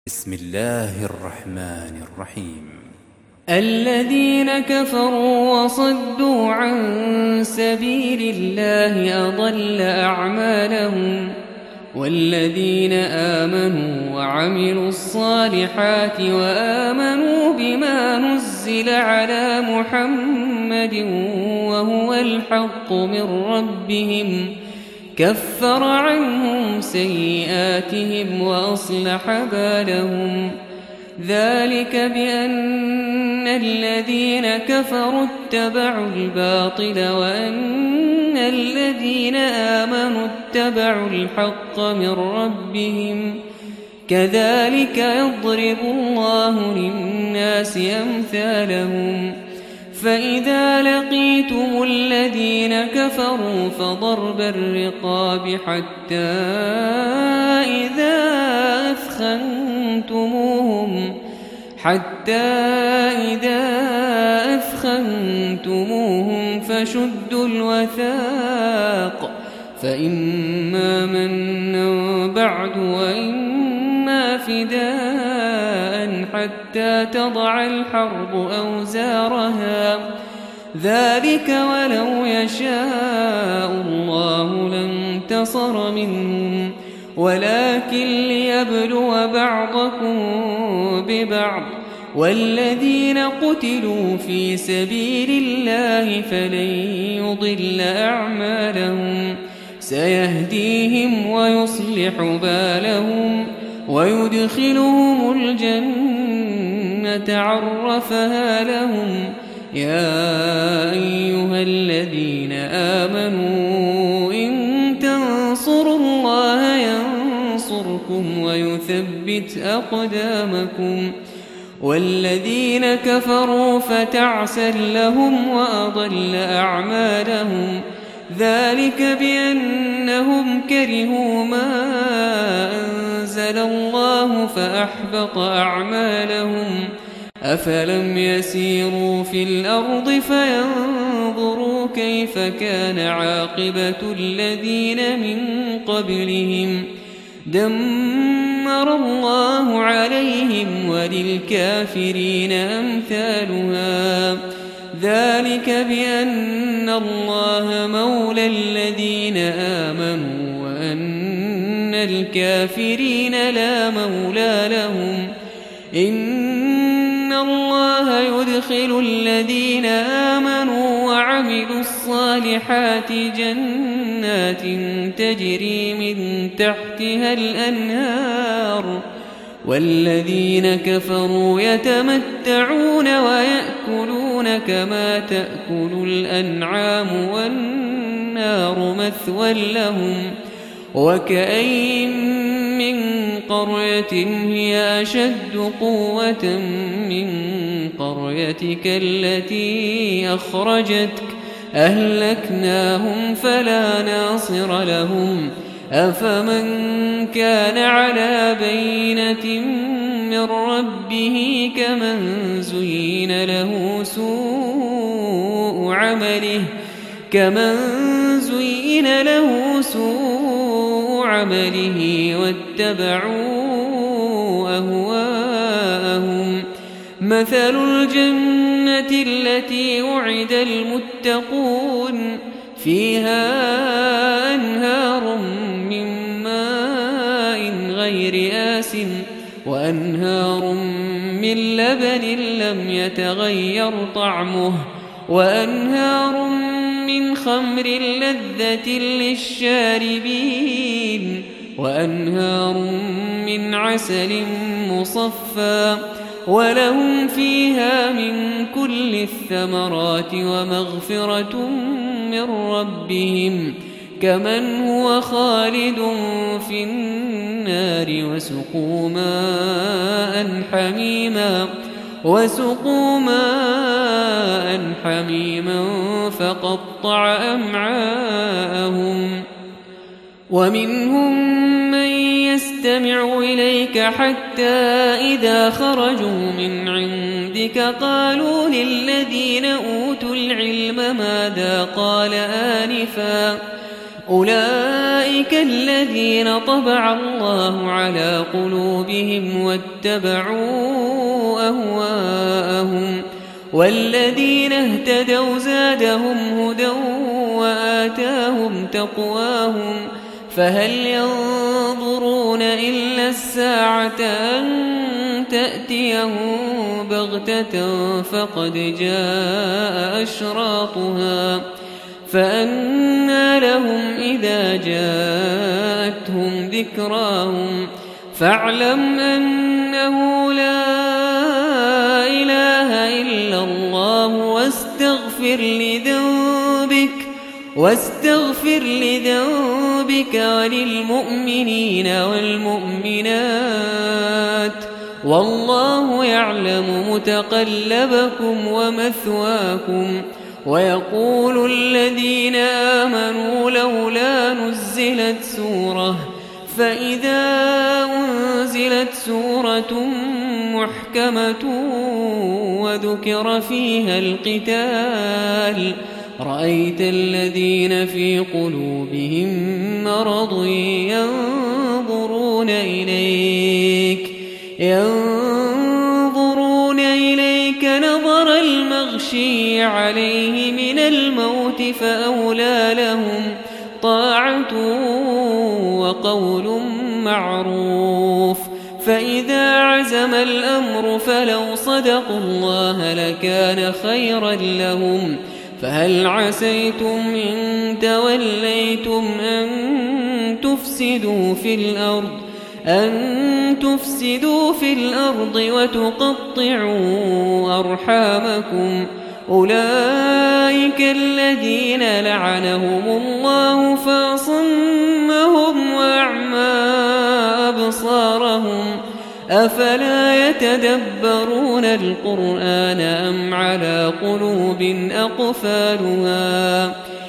بسم الله الرحمن الرحيم. الذين كفروا وصدوا عن سبيل الله أضل أعمالهم والذين آمنوا وعملوا الصالحات وآمنوا بما نزل على محمد وهو الحق من ربهم كفر عنهم سيئاتهم وأصلح بالهم ذلك بأن الذين كفروا اتبعوا الباطل وأن الذين آمنوا اتبعوا الحق من ربهم كذلك يضرب الله للناس أمثالهم فإذا لقيتم الذين كفروا فضرب الرقاب حتى إذا أثخنتموهم فشدوا الوثاق فإما منا بعد وإما فداء حتى تضع الحرب أوزارها ذلك ولو يشاء الله لانتصر منهم ولكن ليبلو بعضكم ببعض والذين قتلوا في سبيل الله فلن يضل أعمالهم سيهديهم ويصلح بالهم ويدخلهم الجنة عرفها لهم يا أيها الذين آمنوا إن تنصروا الله ينصركم ويثبت أقدامكم والذين كفروا فتعسا لهم وأضل أعمالهم ذلك بأنهم كرهوا ما أنزل الله فأحبط أعمالهم أفلم يسيروا في الأرض فينظروا كيف كان عاقبة الذين من قبلهم دمر الله عليهم وللكافرين أمثالها ذلك بأن الله مولى الذين آمنوا وأن الكافرين لا مولى لهم إن الله يدخل الذين آمنوا وعملوا الصالحات جنات تجري من تحتها الأنهار والذين كفروا يتمتعون ويأكلون كما تأكل الأنعام والنار مثوى لهم وكأين من قرية هي أشد قوة من قريتك التي أخرجتك أهلكناهم فلا ناصر لهم أفمن كان على بينة من ربه كمن زين له سوء عمله واتبعوا أهواءهم مثل الجنة التي وعد المتقون فيها أنهار من ماء غير آسن وأنهار من لبن لم يتغير طعمه وأنهار من خمر لذة للشاربين وأنهار من عسل مصفى ولهم فيها من كل الثمرات ومغفرة من ربهم كمن هو خالد في النار وسقوا ماء حميما فقطع أمعاءهم ومنهم من يستمع إليك حتى إذا خرجوا من عندك قالوا للذين أوتوا العلم ماذا قال آنفا أولئك الذين طبع الله على قلوبهم واتبعوا أهواءهم والذين اهتدوا زادهم هدى وآتاهم تقواهم فهل ينظرون إلا الساعة أن تأتيهم بغتة فقد جاء أشراطها فأنى لهم إذا جاءتهم ذكراهم فاعلم أنه لا إله إلا الله واستغفر لذنبك وللمؤمنين والمؤمنات والله يعلم متقلبكم ومثواكم ويقول الذين آمنوا لولا نزلت سورة فإذا أنزلت سورة محكمة وذكر فيها القتال رأيت الذين في قلوبهم مرض ينظرون إليك نظر المغشي عليه من الموت فأولى لهم طاعة وقول معروف فإذا عزم الأمر فلو صدقوا الله لكان خيرا لهم فهل عسيتم إن توليتم أن تفسدوا في الأرض وتقطعوا أرحامكم أولئك الذين لعنهم الله فأصمهم وأعمى أبصارهم أفلا يتدبرون القرآن أم على قلوب أقفالها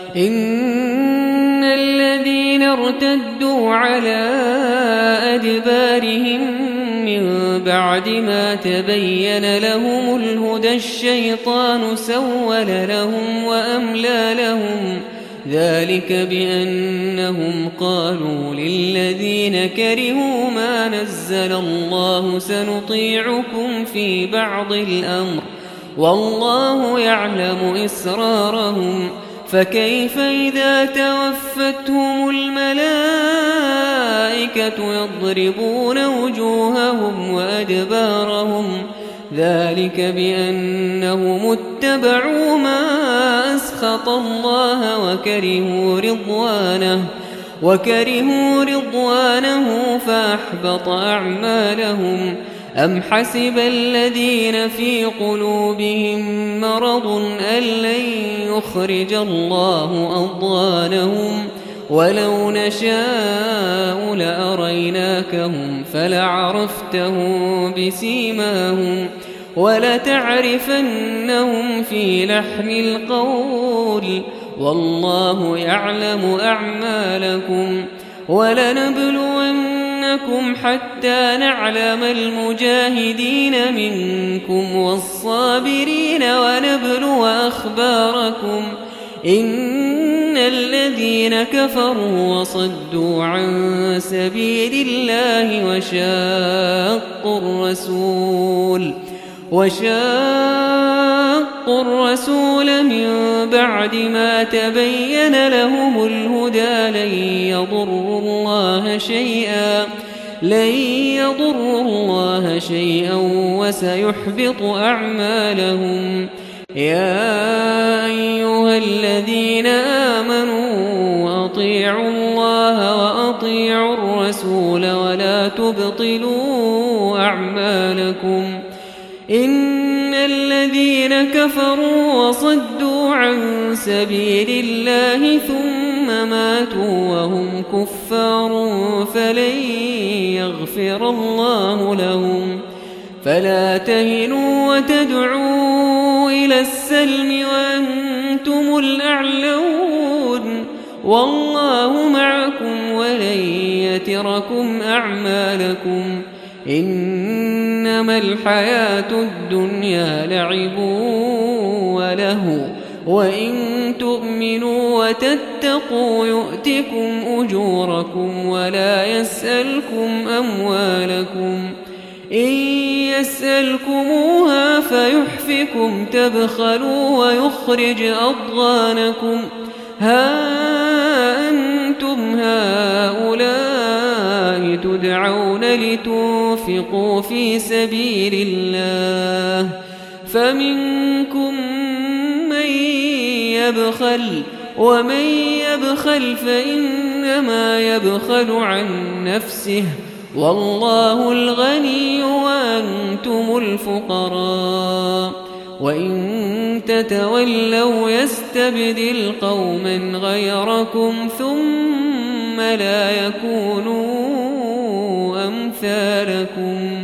إن الذين ارتدوا على أدبارهم من بعد ما تبين لهم الهدى الشيطان سول لهم وأملى لهم ذلك بأنهم قالوا للذين كرهوا ما نزل الله سنطيعكم في بعض الأمر والله يعلم إسرارهم فكيف إذا توفتهم الملائكة يضربون وجوههم وأدبارهم ذلك بأنهم اتبعوا ما أسخط الله وكرهوا رضوانه فأحبط أعمالهم أم حسب الذين في قلوبهم مرض أن لن يخرج الله أضغانهم ولو نشاء لأريناكهم فلعرفتهم بسيماهم ولتعرفنهم في لحن القول والله يعلم أعمالكم ولنبلونكم حتى نعلم المجاهدين منكم والصابرين ونبلو أخباركم إن الذين كفروا وصدوا عن سبيل الله وشاقوا الرسول من بعد ما تبين لهم الهدى لن يضروا الله شيئا وسيحبط أعمالهم يا أيها الذين آمنوا أطيعوا الله وأطيعوا الرسول ولا تبطلوا أعمالكم إن الذين كفروا وصدوا عن سبيل الله ثم ماتوا وهم كفار فلن يغفر الله لهم فلا تهنوا وتدعوا إلى السلم وأنتم الأعلون والله معكم ولن يتركم أعمالكم إنما الحياة الدنيا لعب وله وإن تؤمنوا وتتقوا يؤتكم أجوركم ولا يسألكم أموالكم إن يسألكموها فيحفكم تبخلوا ويخرج أضغانكم ها أنتم هؤلاء تدعون لتنفقوا في سبيل الله فمنكم من يبخل ومن يبخل فإنما يبخل عن نفسه والله الغني وأنتم الفقراء وإن تتولوا يستبدل قوما غيركم ثم لا يكونوا أمثالكم